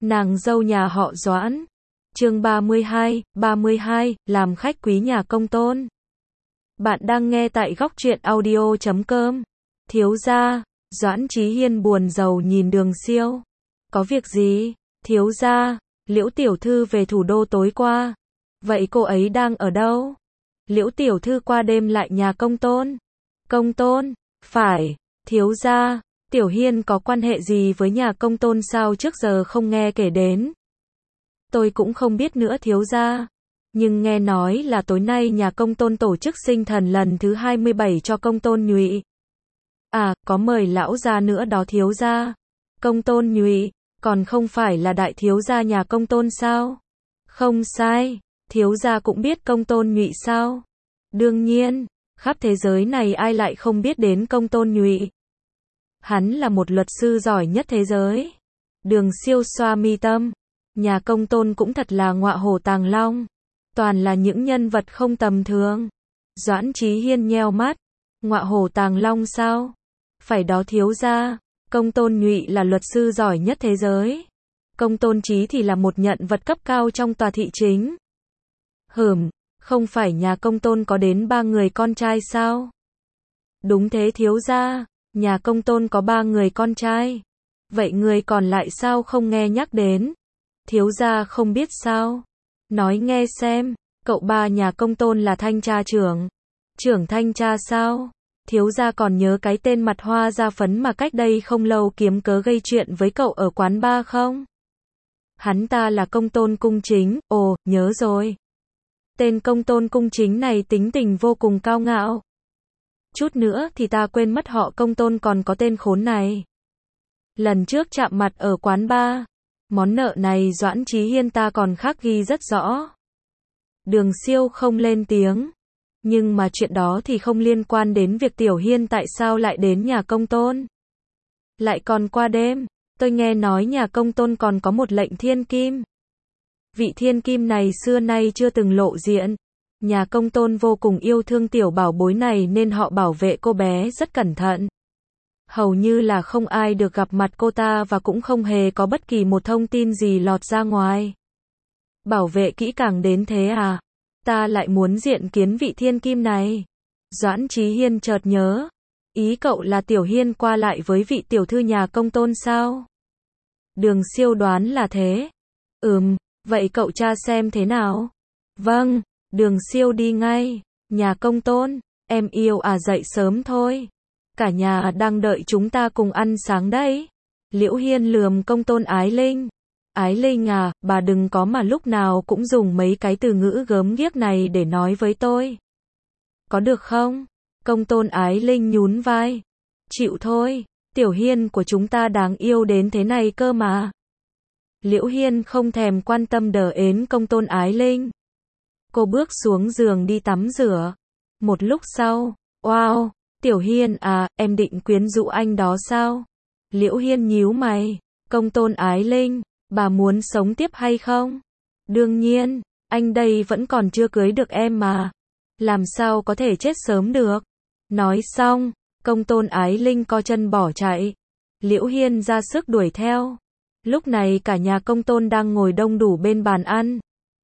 Nàng dâu nhà họ Doãn. Chương 32, làm khách quý nhà công tôn. Bạn đang nghe tại góc truyện audio.com. Thiếu gia, Doãn Chí Hiên buồn rầu nhìn Đường Siêu. Có việc gì? Thiếu gia, Liễu tiểu thư về thủ đô tối qua. Vậy cô ấy đang ở đâu? Liễu tiểu thư qua đêm lại nhà công tôn. Công tôn? Phải, thiếu gia, Tiểu Hiên có quan hệ gì với nhà công tôn sao trước giờ không nghe kể đến? Tôi cũng không biết nữa thiếu gia. Nhưng nghe nói là tối nay nhà công tôn tổ chức sinh thần lần thứ 27 cho công tôn Nhụy. À, có mời lão gia nữa đó thiếu gia. Công tôn Nhụy, còn không phải là đại thiếu gia nhà công tôn sao? Không sai, thiếu gia cũng biết công tôn Nhụy sao? Đương nhiên, khắp thế giới này ai lại không biết đến công tôn Nhụy. Hắn là một luật sư giỏi nhất thế giới. Đường Siêu xoa mi tâm. Nhà công tôn cũng thật là ngọa hổ tàng long. Toàn là những nhân vật không tầm thường. Doãn Chí Hiên nheo mắt. Ngọa hổ tàng long sao? Phải đó thiếu gia. Công tôn Nhụy là luật sư giỏi nhất thế giới. Công tôn Chí thì là một nhận vật cấp cao trong tòa thị chính. Không phải nhà công tôn có đến 3 người con trai sao? Đúng thế thiếu gia. Nhà công tôn có 3 người con trai. Vậy người còn lại sao không nghe nhắc đến? Thiếu gia không biết sao? Nói nghe xem, cậu ba nhà công tôn là thanh tra trưởng. Trưởng thanh tra sao? Thiếu gia còn nhớ cái tên mặt hoa da phấn mà cách đây không lâu kiếm cớ gây chuyện với cậu ở quán bar không? Hắn ta là công tôn cung chính. Ồ, nhớ rồi. Tên công tôn cung chính này tính tình vô cùng cao ngạo. Chút nữa thì ta quên mất họ công tôn còn có tên khốn này. Lần trước chạm mặt ở quán bar, món nợ này Doãn Chí Hiên ta còn khắc ghi rất rõ. Đường Siêu không lên tiếng. Nhưng mà chuyện đó thì không liên quan đến việc Tiểu Hiên tại sao lại đến nhà công tôn. Lại còn qua đêm, tôi nghe nói nhà công tôn còn có một lệnh thiên kim. Vị thiên kim này xưa nay chưa từng lộ diện. Nhà công tôn vô cùng yêu thương tiểu bảo bối này nên họ bảo vệ cô bé rất cẩn thận. Hầu như là không ai được gặp mặt cô ta và cũng không hề có bất kỳ một thông tin gì lọt ra ngoài. Bảo vệ kỹ càng đến thế à? Ta lại muốn diện kiến vị thiên kim này. Doãn Chí Hiên chợt nhớ. Ý cậu là Tiểu Hiên qua lại với vị tiểu thư nhà công tôn sao? Đường Siêu đoán là thế. Vậy cậu tra xem thế nào? Vâng. Đường Siêu đi ngay. Nhà công tôn, em yêu à dậy sớm thôi. Cả nhà đang đợi chúng ta cùng ăn sáng đấy. Liễu Hiên lườm công tôn Ái Linh. Ái Linh à, bà đừng có mà lúc nào cũng dùng mấy cái từ ngữ gớm ghiếc này để nói với tôi. Có được không? Công tôn Ái Linh nhún vai. Chịu thôi, Tiểu Hiên của chúng ta đáng yêu đến thế này cơ mà. Liễu Hiên không thèm quan tâm đờ ến công tôn Ái Linh. Cô bước xuống giường đi tắm rửa. Một lúc sau, wow, Tiểu Hiên à, em định quyến rũ anh đó sao? Liễu Hiên nhíu mày. Công tôn Ái Linh, bà muốn sống tiếp hay không? Đương nhiên, anh đây vẫn còn chưa cưới được em mà. Làm sao có thể chết sớm được? Nói xong, công tôn Ái Linh co chân bỏ chạy. Liễu Hiên ra sức đuổi theo. Lúc này cả nhà công tôn đang ngồi đông đủ bên bàn ăn.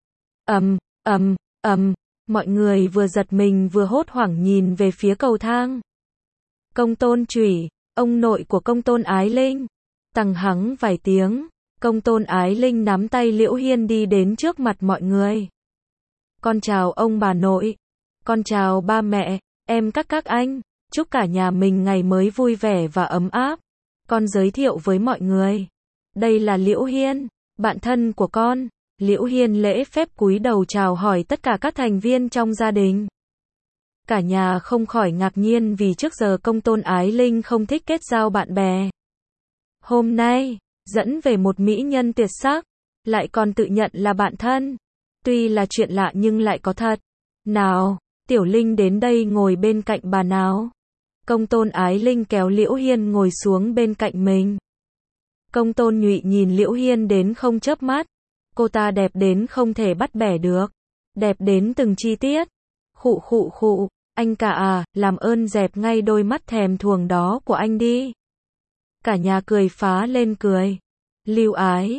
Mọi người vừa giật mình vừa hốt hoảng nhìn về phía cầu thang. Công tôn Chủy, ông nội của công tôn Ái Linh. Tằng hắng vài tiếng, công tôn Ái Linh nắm tay Liễu Hiên đi đến trước mặt mọi người. Con chào ông bà nội. Con chào ba mẹ, em các anh. Chúc cả nhà mình ngày mới vui vẻ và ấm áp. Con giới thiệu với mọi người. Đây là Liễu Hiên, bạn thân của con. Liễu Hiên lễ phép cúi đầu chào hỏi tất cả các thành viên trong gia đình. Cả nhà không khỏi ngạc nhiên vì trước giờ công tôn Ái Linh không thích kết giao bạn bè. Hôm nay, dẫn về một mỹ nhân tuyệt sắc, lại còn tự nhận là bạn thân. Tuy là chuyện lạ nhưng lại có thật. Nào, Tiểu Linh đến đây ngồi bên cạnh bà nào. Công tôn Ái Linh kéo Liễu Hiên ngồi xuống bên cạnh mình. Công tôn Nhụy nhìn Liễu Hiên đến không chớp mắt. Cô ta đẹp đến không thể bắt bẻ được. Đẹp đến từng chi tiết. Khụ, anh cả à, làm ơn dẹp ngay đôi mắt thèm thuồng đó của anh đi. Cả nhà cười phá lên cười. Lưu Ái,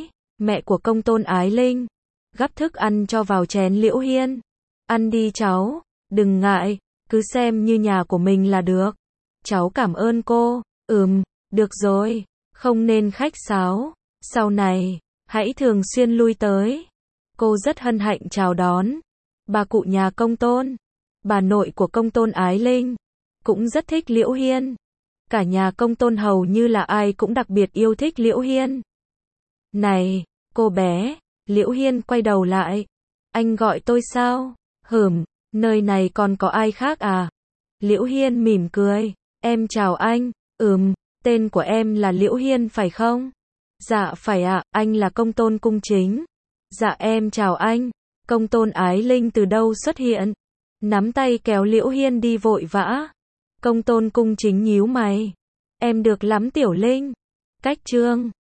Mẹ của Công Tôn Ái Linh gắp thức ăn cho vào chén Liễu Hiên. Ăn đi cháu, đừng ngại, cứ xem như nhà của mình là được. Cháu cảm ơn cô. Được rồi, không nên khách sáo. Sau này, hãy thường xuyên lui tới. Cô rất hân hạnh chào đón. Bà cụ nhà Công Tôn, bà nội của Công Tôn Ái Linh, cũng rất thích Liễu Hiên. Cả nhà Công Tôn hầu như là ai cũng đặc biệt yêu thích Liễu Hiên. Này, cô bé, Liễu Hiên quay đầu lại. Anh gọi tôi sao? Nơi này còn có ai khác à? Liễu Hiên mỉm cười. Em chào anh. Tên của em là Liễu Hiên phải không? Dạ phải ạ, anh là Công Tôn Cung Chính. Dạ em chào anh. Công Tôn Ái Linh từ đâu xuất hiện? Nắm tay kéo Liễu Hiên đi vội vã. Công Tôn Cung Chính nhíu mày. Em được lắm Tiểu Linh. Cách chương